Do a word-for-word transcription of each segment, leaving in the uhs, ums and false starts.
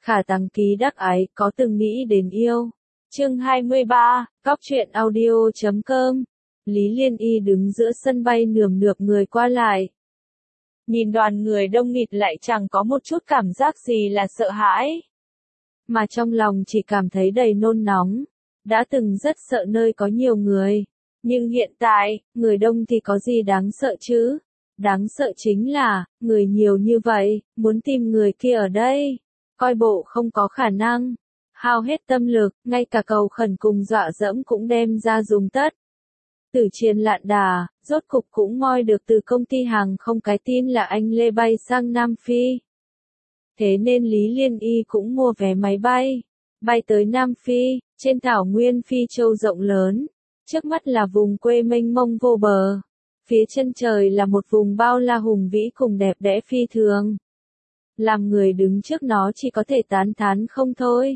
Khả Tằng Ký đắc ái, có từng nghĩ đến yêu. Chương hai mươi ba, Cóc truyện audio chấm com. Lý Liên Y đứng giữa sân bay nườm nượp người qua lại. Nhìn đoàn người đông nghịt lại chẳng có một chút cảm giác gì là sợ hãi. Mà trong lòng chỉ cảm thấy đầy nôn nóng. Đã từng rất sợ nơi có nhiều người. Nhưng hiện tại, người đông thì có gì đáng sợ chứ? Đáng sợ chính là, người nhiều như vậy, muốn tìm người kia ở đây. Coi bộ không có khả năng. Hao hết tâm lực, ngay cả cầu khẩn cùng dọa dẫm cũng đem ra dùng tất. Tử Chiến lạn đà, rốt cục cũng moi được từ công ty hàng không cái tin là anh Lê bay sang Nam Phi. Thế nên Lý Liên Y cũng mua vé máy bay, bay tới Nam Phi, trên thảo nguyên Phi Châu rộng lớn. Trước mắt là vùng quê mênh mông vô bờ. Phía chân trời là một vùng bao la hùng vĩ cùng đẹp đẽ phi thường. Làm người đứng trước nó chỉ có thể tán thán không thôi.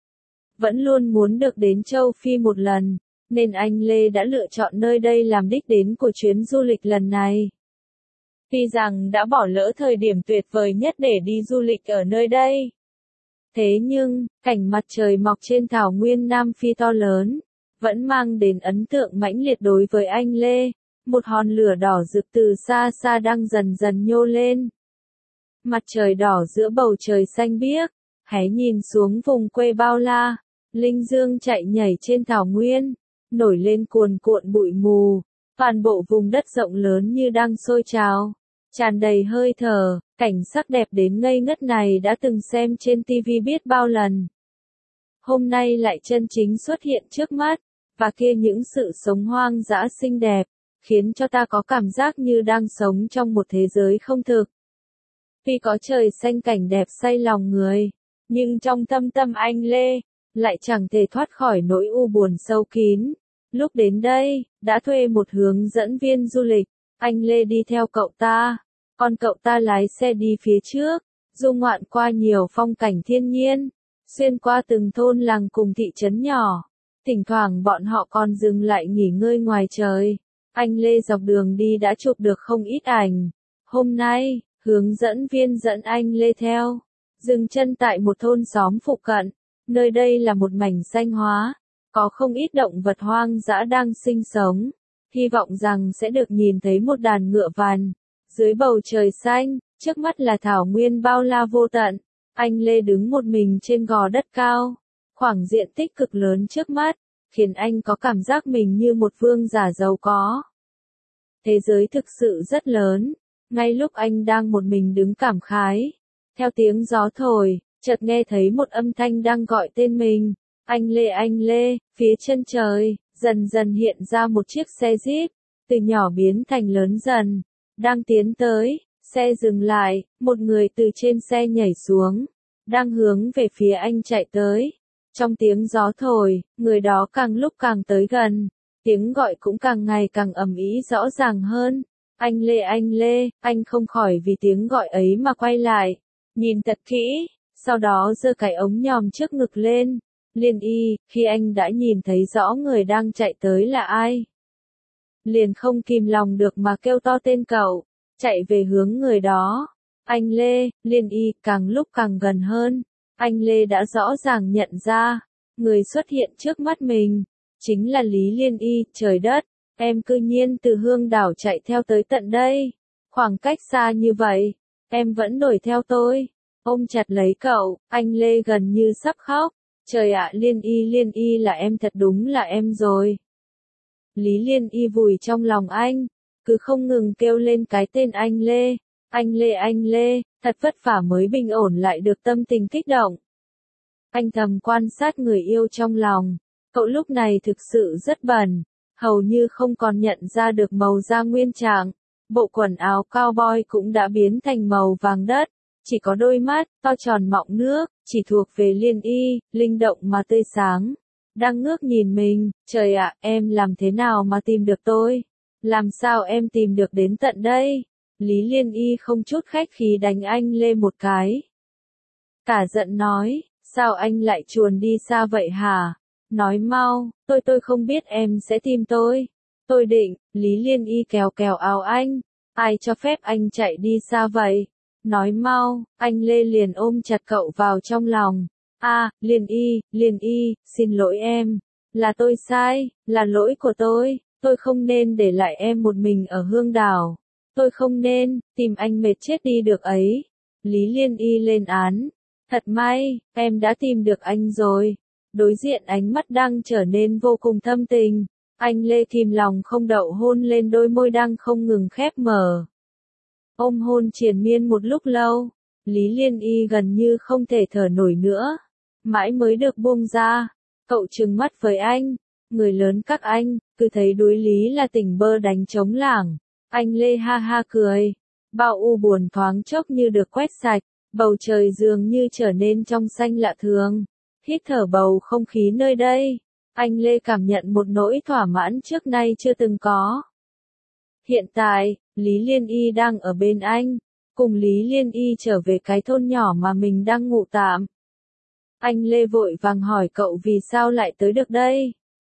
Vẫn luôn muốn được đến châu Phi một lần, nên anh Lê đã lựa chọn nơi đây làm đích đến của chuyến du lịch lần này. Tuy rằng đã bỏ lỡ thời điểm tuyệt vời nhất để đi du lịch ở nơi đây. Thế nhưng, cảnh mặt trời mọc trên thảo nguyên Nam Phi to lớn, vẫn mang đến ấn tượng mãnh liệt đối với anh Lê. Một hòn lửa đỏ rực từ xa xa đang dần dần nhô lên. Mặt trời đỏ giữa bầu trời xanh biếc, hãy nhìn xuống vùng quê bao la. Linh dương chạy nhảy trên thảo nguyên, nổi lên cuồn cuộn bụi mù. Toàn bộ vùng đất rộng lớn như đang sôi trào, tràn đầy hơi thở. Cảnh sắc đẹp đến ngây ngất này đã từng xem trên ti vi biết bao lần. Hôm nay lại chân chính xuất hiện trước mắt, và kia những sự sống hoang dã xinh đẹp, khiến cho ta có cảm giác như đang sống trong một thế giới không thực. Tuy có trời xanh cảnh đẹp say lòng người, nhưng trong thâm tâm anh Lê, lại chẳng thể thoát khỏi nỗi u buồn sâu kín. Lúc đến đây, đã thuê một hướng dẫn viên du lịch, anh Lê đi theo cậu ta, còn cậu ta lái xe đi phía trước, du ngoạn qua nhiều phong cảnh thiên nhiên, xuyên qua từng thôn làng cùng thị trấn nhỏ. Thỉnh thoảng bọn họ còn dừng lại nghỉ ngơi ngoài trời. Anh Lê dọc đường đi đã chụp được không ít ảnh. Hôm nay, hướng dẫn viên dẫn anh Lê theo, dừng chân tại một thôn xóm phụ cận. Nơi đây là một mảnh xanh hóa, có không ít động vật hoang dã đang sinh sống. Hy vọng rằng sẽ được nhìn thấy một đàn ngựa vằn. Dưới bầu trời xanh, trước mắt là thảo nguyên bao la vô tận. Anh Lê đứng một mình trên gò đất cao. Khoảng diện tích cực lớn trước mắt, khiến anh có cảm giác mình như một vương giả giàu có. Thế giới thực sự rất lớn. Ngay lúc anh đang một mình đứng cảm khái, theo tiếng gió thổi, chợt nghe thấy một âm thanh đang gọi tên mình. Anh Lê, anh Lê, phía chân trời, dần dần hiện ra một chiếc xe Jeep, từ nhỏ biến thành lớn dần, đang tiến tới. Xe dừng lại, một người từ trên xe nhảy xuống, đang hướng về phía anh chạy tới. Trong tiếng gió thổi, người đó càng lúc càng tới gần, tiếng gọi cũng càng ngày càng ầm ĩ rõ ràng hơn. Anh Lê, anh Lê, anh không khỏi vì tiếng gọi ấy mà quay lại, nhìn thật kỹ, sau đó giơ cái ống nhòm trước ngực lên. Liên Y, khi anh đã nhìn thấy rõ người đang chạy tới là ai, liền không kìm lòng được mà kêu to tên cậu, chạy về hướng người đó. Anh Lê, Liên Y càng lúc càng gần hơn. Anh Lê đã rõ ràng nhận ra, người xuất hiện trước mắt mình, chính là Lý Liên Y. Trời đất, em cư nhiên từ Hương Đảo chạy theo tới tận đây. Khoảng cách xa như vậy, em vẫn đuổi theo tôi. Ôm chặt lấy cậu, anh Lê gần như sắp khóc. Trời ạ, Liên Y, Liên Y là em, thật đúng là em rồi. Lý Liên Y vùi trong lòng anh, cứ không ngừng kêu lên cái tên anh Lê. Anh Lê, anh Lê, thật vất vả mới bình ổn lại được tâm tình kích động. Anh thầm quan sát người yêu trong lòng, cậu lúc này thực sự rất bẩn, hầu như không còn nhận ra được màu da nguyên trạng. Bộ quần áo cowboy cũng đã biến thành màu vàng đất, chỉ có đôi mắt, to tròn mọng nước, chỉ thuộc về Liên Y, linh động mà tươi sáng. Đang ngước nhìn mình, trời ạ, em làm thế nào mà tìm được tôi? Làm sao em tìm được đến tận đây? Lý Liên Y không chút khách khí đánh anh Lê một cái. Cả giận nói, sao anh lại chuồn đi xa vậy hả? Nói mau, tôi tôi không biết em sẽ tìm tôi. Tôi định, Lý Liên Y kéo kéo áo anh, ai cho phép anh chạy đi xa vậy? Nói mau, anh Lê liền ôm chặt cậu vào trong lòng. A, Liên Y, Liên Y, xin lỗi em. Là tôi sai, là lỗi của tôi, tôi không nên để lại em một mình ở Hương Đảo. Tôi không nên, tìm anh mệt chết đi được ấy. Lý Liên Y lên án. Thật may, em đã tìm được anh rồi. Đối diện ánh mắt đang trở nên vô cùng thâm tình. Anh Lê kìm lòng không đậu hôn lên đôi môi đang không ngừng khép mở. Ôm hôn triền miên một lúc lâu, Lý Liên Y gần như không thể thở nổi nữa. Mãi mới được buông ra. Cậu trừng mắt với anh. Người lớn các anh, cứ thấy đối lý là tỉnh bơ đánh trống lảng. Anh Lê ha ha cười. Bao u buồn thoáng chốc như được quét sạch. Bầu trời dường như trở nên trong xanh lạ thường. Hít thở bầu không khí nơi đây. Anh Lê cảm nhận một nỗi thỏa mãn trước nay chưa từng có. Hiện tại, Lý Liên Y đang ở bên anh. Cùng Lý Liên Y trở về cái thôn nhỏ mà mình đang ngụ tạm. Anh Lê vội vàng hỏi cậu vì sao lại tới được đây.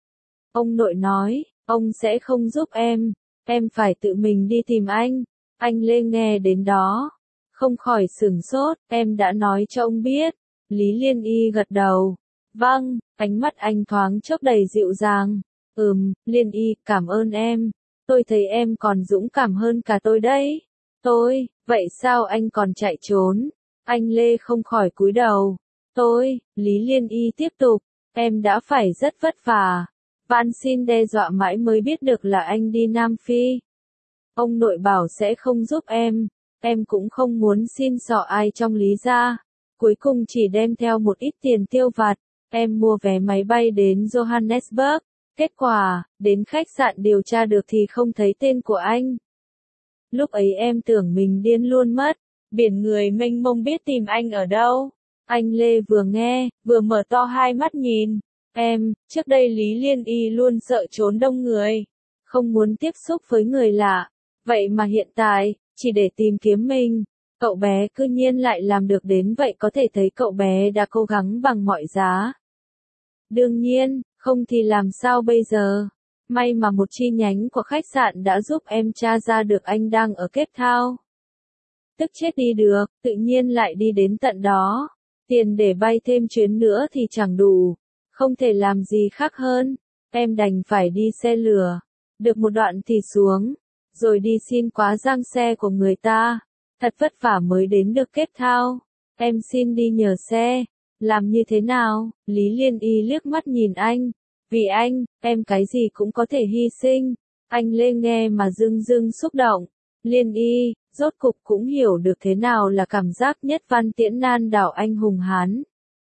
Ông nội nói, ông sẽ không giúp em, em phải tự mình đi tìm anh. Anh Lê nghe đến đó, không khỏi sửng sốt, em đã nói cho ông biết. Lý Liên Y gật đầu. Vâng, ánh mắt anh thoáng chốc đầy dịu dàng. Ừm, Liên Y, cảm ơn em. Tôi thấy em còn dũng cảm hơn cả tôi đấy. Tôi, vậy sao anh còn chạy trốn? Anh Lê không khỏi cúi đầu. Tôi, Lý Liên Y tiếp tục, em đã phải rất vất vả. Van xin đe dọa mãi mới biết được là anh đi Nam Phi. Ông nội bảo sẽ không giúp em, em cũng không muốn xin xỏ ai trong Lý gia. Cuối cùng chỉ đem theo một ít tiền tiêu vặt, em mua vé máy bay đến Johannesburg. Kết quả, đến khách sạn điều tra được thì không thấy tên của anh. Lúc ấy em tưởng mình điên luôn mất, biển người mênh mông biết tìm anh ở đâu. Anh Lê vừa nghe, vừa mở to hai mắt nhìn. Em, trước đây Lý Liên Y luôn sợ trốn đông người, không muốn tiếp xúc với người lạ. Vậy mà hiện tại, chỉ để tìm kiếm mình, cậu bé cư nhiên lại làm được đến vậy, có thể thấy cậu bé đã cố gắng bằng mọi giá. Đương nhiên, không thì làm sao bây giờ? May mà một chi nhánh của khách sạn đã giúp em tra ra được anh đang ở Cape Town. Tức chết đi được, tự nhiên lại đi đến tận đó. Tiền để bay thêm chuyến nữa thì chẳng đủ. Không thể làm gì khác hơn. Em đành phải đi xe lửa. Được một đoạn thì xuống. Rồi đi xin quá giang xe của người ta. Thật vất vả mới đến được Cape Town. Em xin đi nhờ xe. Làm như thế nào? Lý Liên Y liếc mắt nhìn anh. Vì anh, em cái gì cũng có thể hy sinh. Anh Lê nghe mà dưng dưng xúc động. Liên Y, rốt cục cũng hiểu được thế nào là cảm giác nhất văn tiễn nan đảo anh hùng hán.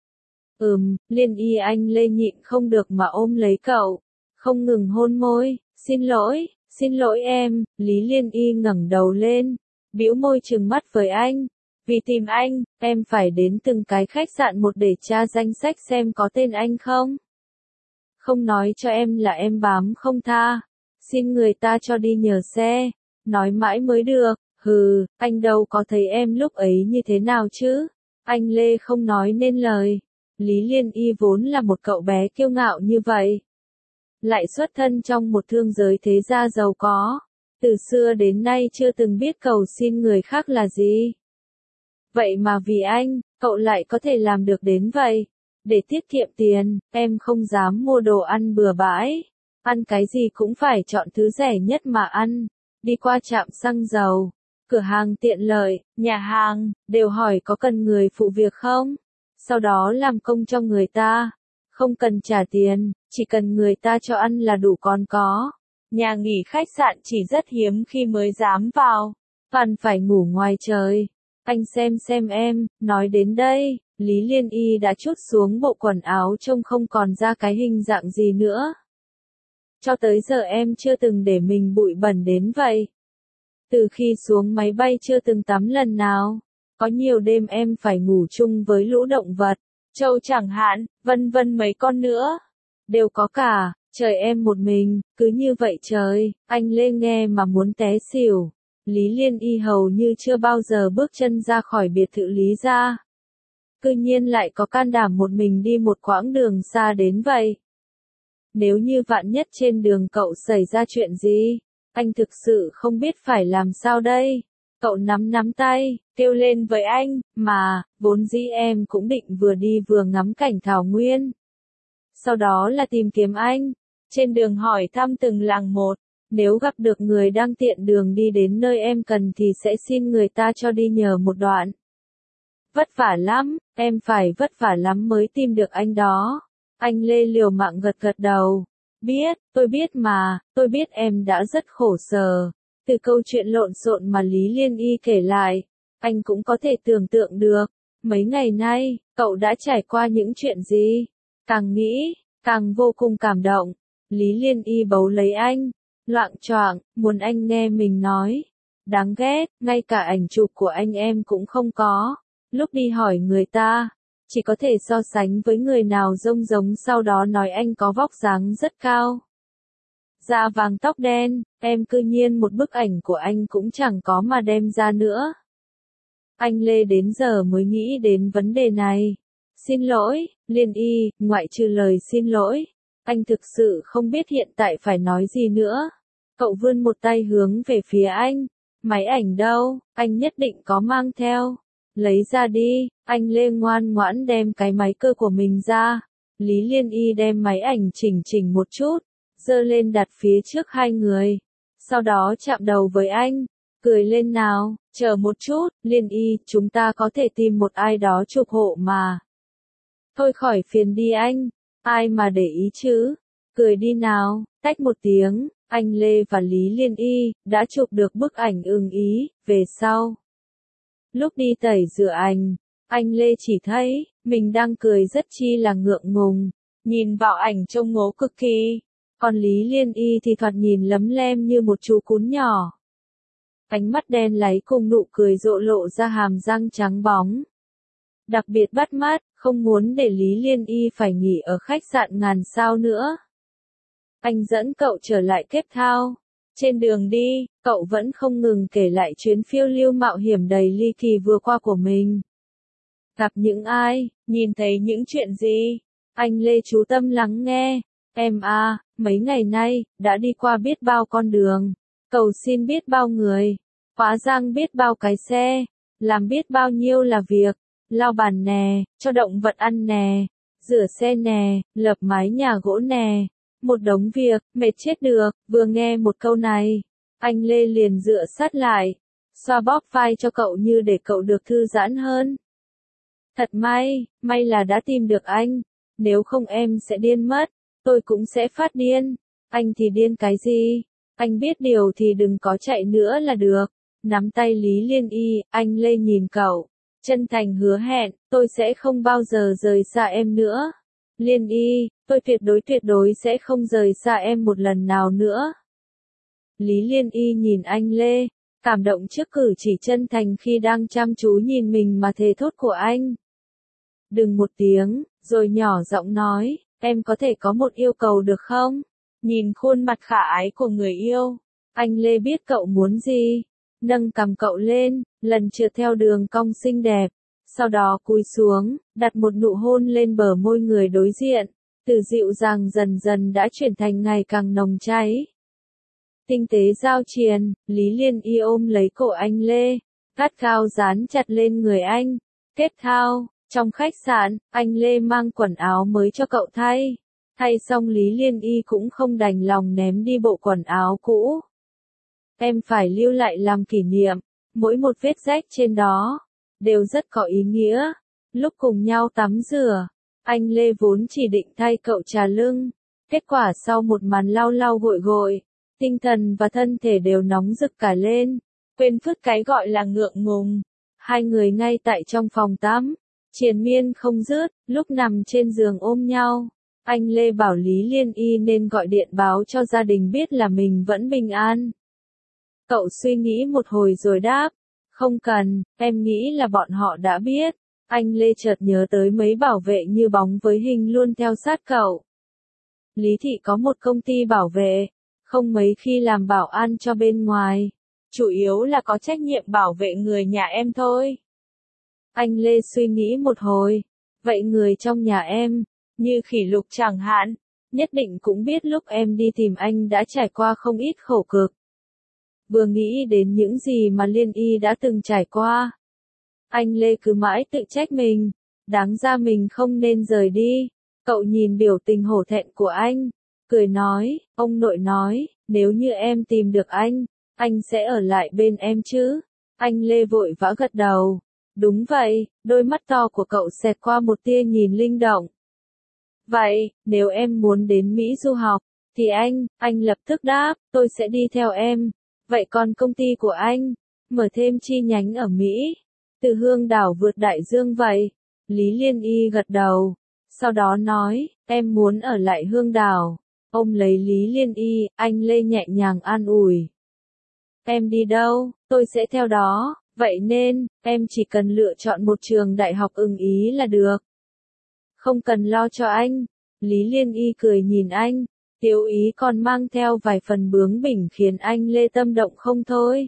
Ừm, Liên Y, anh Lê nhịn không được mà ôm lấy cậu. Không ngừng hôn môi. Xin lỗi, xin lỗi em. Lý Liên Y ngẩng đầu lên. Bĩu môi trừng mắt với anh. Vì tìm anh, em phải đến từng cái khách sạn một để tra danh sách xem có tên anh không. Không nói cho em là em bám không tha. Xin người ta cho đi nhờ xe. Nói mãi mới được. Hừ, anh đâu có thấy em lúc ấy như thế nào chứ. Anh Lê không nói nên lời. Lý Liên Y vốn là một cậu bé kiêu ngạo như vậy. Lại xuất thân trong một thương giới thế gia giàu có. Từ xưa đến nay chưa từng biết cầu xin người khác là gì. Vậy mà vì anh, cậu lại có thể làm được đến vậy. Để tiết kiệm tiền, em không dám mua đồ ăn bừa bãi. Ăn cái gì cũng phải chọn thứ rẻ nhất mà ăn. Đi qua trạm xăng dầu, cửa hàng tiện lợi, nhà hàng, đều hỏi có cần người phụ việc không? Sau đó làm công cho người ta. Không cần trả tiền, chỉ cần người ta cho ăn là đủ còn có. Nhà nghỉ khách sạn chỉ rất hiếm khi mới dám vào. Toàn phải ngủ ngoài trời. Anh xem xem em, nói đến đây, Lý Liên Y đã trút xuống bộ quần áo trông không còn ra cái hình dạng gì nữa. Cho tới giờ em chưa từng để mình bụi bẩn đến vậy. Từ khi xuống máy bay chưa từng tắm lần nào. Có nhiều đêm em phải ngủ chung với lũ động vật. Trâu chẳng hạn, vân vân mấy con nữa. Đều có cả, trời em một mình, cứ như vậy trời. Anh Lê nghe mà muốn té xỉu. Lý Liên Y hầu như chưa bao giờ bước chân ra khỏi biệt thự Lý gia. Cư nhiên lại có can đảm một mình đi một quãng đường xa đến vậy. Nếu như vạn nhất trên đường cậu xảy ra chuyện gì, anh thực sự không biết phải làm sao đây. Cậu nắm nắm tay, kêu lên với anh, mà, vốn dĩ em cũng định vừa đi vừa ngắm cảnh thảo nguyên. Sau đó là tìm kiếm anh, trên đường hỏi thăm từng làng một, nếu gặp được người đang tiện đường đi đến nơi em cần thì sẽ xin người ta cho đi nhờ một đoạn. Vất vả lắm, em phải vất vả lắm mới tìm được anh đó. Anh Lê liều mạng gật gật đầu. Biết, tôi biết mà, tôi biết em đã rất khổ sở. Từ câu chuyện lộn xộn mà Lý Liên Y kể lại, anh cũng có thể tưởng tượng được, mấy ngày nay, cậu đã trải qua những chuyện gì. Càng nghĩ, càng vô cùng cảm động. Lý Liên Y bấu lấy anh, loạng choạng, muốn anh nghe mình nói. Đáng ghét, ngay cả ảnh chụp của anh em cũng không có. Lúc đi hỏi người ta, chỉ có thể so sánh với người nào giống giống sau đó nói anh có vóc dáng rất cao. Da vàng tóc đen, em cư nhiên một bức ảnh của anh cũng chẳng có mà đem ra nữa. Anh Lê đến giờ mới nghĩ đến vấn đề này. Xin lỗi, Liên Y, ngoại trừ lời xin lỗi. Anh thực sự không biết hiện tại phải nói gì nữa. Cậu vươn một tay hướng về phía anh. Máy ảnh đâu, anh nhất định có mang theo. Lấy ra đi, anh Lê ngoan ngoãn đem cái máy cơ của mình ra. Lý Liên Y đem máy ảnh chỉnh chỉnh một chút, giơ lên đặt phía trước hai người. Sau đó chạm đầu với anh, cười lên nào, chờ một chút, Liên Y, chúng ta có thể tìm một ai đó chụp hộ mà. Thôi khỏi phiền đi anh, ai mà để ý chứ, cười đi nào, tách một tiếng, anh Lê và Lý Liên Y đã chụp được bức ảnh ưng ý, về sau. Lúc đi tẩy rửa ảnh, anh Lê chỉ thấy, mình đang cười rất chi là ngượng ngùng, nhìn vào ảnh trông ngố cực kỳ, còn Lý Liên Y thì thoạt nhìn lấm lem như một chú cún nhỏ. Ánh mắt đen láy cùng nụ cười rộ lộ ra hàm răng trắng bóng. Đặc biệt bắt mắt, không muốn để Lý Liên Y phải nghỉ ở khách sạn ngàn sao nữa. Anh dẫn cậu trở lại Cape Town. Trên đường đi, cậu vẫn không ngừng kể lại chuyến phiêu lưu mạo hiểm đầy ly kỳ vừa qua của mình. Gặp những ai, nhìn thấy những chuyện gì? Anh Lê chú tâm lắng nghe. Em à, mấy ngày nay, đã đi qua biết bao con đường, cầu xin biết bao người, hóa giang biết bao cái xe, làm biết bao nhiêu là việc, lau bàn nè, cho động vật ăn nè, rửa xe nè, lợp mái nhà gỗ nè. Một đống việc, mệt chết được, vừa nghe một câu này. Anh Lê liền dựa sát lại, xoa bóp vai cho cậu như để cậu được thư giãn hơn. Thật may, may là đã tìm được anh, nếu không em sẽ điên mất, tôi cũng sẽ phát điên. Anh thì điên cái gì? Anh biết điều thì đừng có chạy nữa là được. Nắm tay Lý Liên Y, anh Lê nhìn cậu, chân thành hứa hẹn, tôi sẽ không bao giờ rời xa em nữa. Liên Y, tôi tuyệt đối tuyệt đối sẽ không rời xa em một lần nào nữa. Lý Liên Y nhìn anh Lê, cảm động trước cử chỉ chân thành khi đang chăm chú nhìn mình mà thề thốt của anh. Đừng một tiếng, rồi nhỏ giọng nói, em có thể có một yêu cầu được không? Nhìn khuôn mặt khả ái của người yêu, anh Lê biết cậu muốn gì. Nâng cằm cậu lên, lần trượt theo đường cong xinh đẹp. Sau đó cúi xuống, đặt một nụ hôn lên bờ môi người đối diện. Từ dịu dàng dần dần đã chuyển thành ngày càng nồng cháy. Tinh tế giao triền, Lý Liên Y ôm lấy cổ anh Lê, gắt gao dán chặt lên người anh. Cape Town, trong khách sạn, anh Lê mang quần áo mới cho cậu thay. Thay xong Lý Liên Y cũng không đành lòng ném đi bộ quần áo cũ. Em phải lưu lại làm kỷ niệm, mỗi một vết rách trên đó đều rất có ý nghĩa. Lúc cùng nhau tắm rửa, anh Lê vốn chỉ định thay cậu trà lưng, kết quả sau một màn lau lau gội gội, tinh thần và thân thể đều nóng rực cả lên, quên phứt cái gọi là ngượng ngùng. Hai người ngay tại trong phòng tắm, triền miên không dứt, lúc nằm trên giường ôm nhau, anh Lê bảo Lý Liên Y nên gọi điện báo cho gia đình biết là mình vẫn bình an. Cậu suy nghĩ một hồi rồi đáp, không cần, em nghĩ là bọn họ đã biết. Anh Lê chợt nhớ tới mấy bảo vệ như bóng với hình luôn theo sát cậu. Lý Thị có một công ty bảo vệ, không mấy khi làm bảo an cho bên ngoài, chủ yếu là có trách nhiệm bảo vệ người nhà em thôi. Anh Lê suy nghĩ một hồi, vậy người trong nhà em, như Khỉ Lục chẳng hạn, nhất định cũng biết lúc em đi tìm anh đã trải qua không ít khổ cực. vừa nghĩ đến những gì mà Liên Y đã từng trải qua. Anh Lê cứ mãi tự trách mình, đáng ra mình không nên rời đi. Cậu nhìn biểu tình hổ thẹn của anh, cười nói, ông nội nói, nếu như em tìm được anh, anh sẽ ở lại bên em chứ. Anh Lê vội vã gật đầu. Đúng vậy, đôi mắt to của cậu xẹt qua một tia nhìn linh động. Vậy, nếu em muốn đến Mỹ du học, thì anh, anh lập tức đáp, tôi sẽ đi theo em. Vậy còn công ty của anh, mở thêm chi nhánh ở Mỹ, từ Hương Đảo vượt đại dương vậy. Lý Liên Y gật đầu, sau đó nói, em muốn ở lại Hương Đảo. Ôm lấy Lý Liên Y, anh Lê nhẹ nhàng an ủi. Em đi đâu, tôi sẽ theo đó, vậy nên, em chỉ cần lựa chọn một trường đại học ưng ý là được. Không cần lo cho anh. Lý Liên Y cười nhìn anh, tiếu ý còn mang theo vài phần bướng bỉnh khiến anh Lê tâm động không thôi.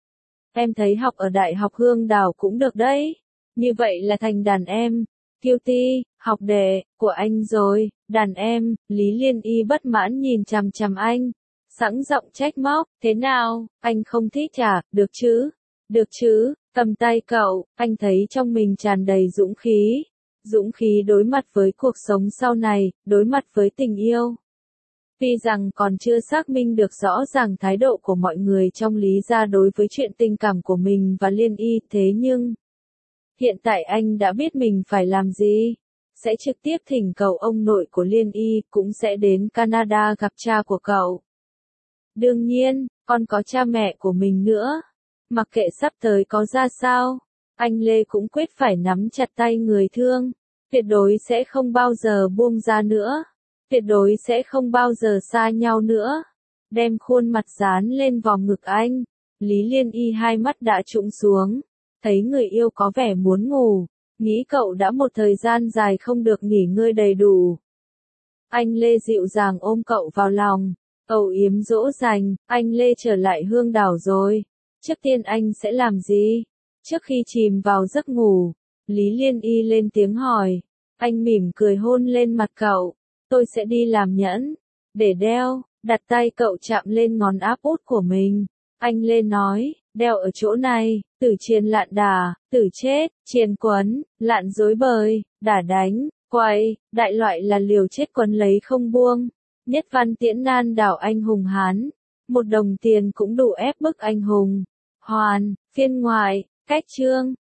Em thấy học ở Đại học Hương Đảo cũng được đấy. Như vậy là thành đàn em, Cutie, học đệ, của anh rồi, đàn em. Lý Liên Y bất mãn nhìn chằm chằm anh, sẵn giọng trách móc, thế nào, anh không thích à, được chứ, được chứ, cầm tay cậu, anh thấy trong mình tràn đầy dũng khí, dũng khí đối mặt với cuộc sống sau này, đối mặt với tình yêu. Tuy rằng còn chưa xác minh được rõ ràng thái độ của mọi người trong Lý gia đối với chuyện tình cảm của mình và Liên Y, thế nhưng hiện tại anh đã biết mình phải làm gì. Sẽ trực tiếp thỉnh cầu ông nội của Liên Y, cũng sẽ đến Canada gặp cha của cậu. Đương nhiên, còn có cha mẹ của mình nữa. Mặc kệ sắp tới có ra sao, anh Lê cũng quyết phải nắm chặt tay người thương. Tuyệt đối sẽ không bao giờ buông ra nữa. Tuyệt đối sẽ không bao giờ xa nhau nữa. Đem khuôn mặt dán lên vòng ngực anh. Lý Liên Y hai mắt đã trũng xuống. Thấy người yêu có vẻ muốn ngủ. Nghĩ cậu đã một thời gian dài không được nghỉ ngơi đầy đủ. Anh Lê dịu dàng ôm cậu vào lòng. Âu yếm dỗ dành, anh Lê trở lại Hương Đảo rồi. Trước tiên anh sẽ làm gì? Trước khi chìm vào giấc ngủ, Lý Liên Y lên tiếng hỏi. Anh mỉm cười hôn lên mặt cậu. Tôi sẽ đi làm nhẫn, để đeo, đặt tay cậu chạm lên ngón áp út của mình. Anh Lê nói, đeo ở chỗ này, tử triền lạn đà, tử chết, triền quấn, lạn dối bời, đả đánh, quay, đại loại là liều chết quấn lấy không buông. Nhất văn tiễn nan đảo anh hùng Hán, một đồng tiền cũng đủ ép bức anh hùng. Hoàn, phiên ngoại, cách chương.